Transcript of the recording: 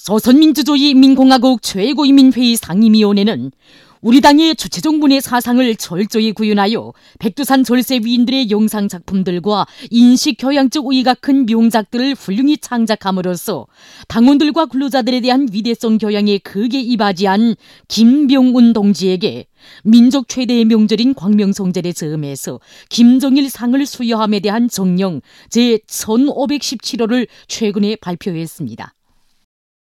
조선민주주의인민공화국 최고인민회의 상임위원회는 우리 당의 주체정문의 사상을 철저히 구현하여 백두산 절세 위인들의 영상작품들과 인식교양적 의의가 큰 명작들을 훌륭히 창작함으로써 당원들과 근로자들에 대한 위대성 교양에 크게 이바지한 김병운 동지에게 민족 최대의 명절인 광명성절에 즈음해서 김정일 상을 수여함에 대한 정령 제1517호를 최근에 발표했습니다.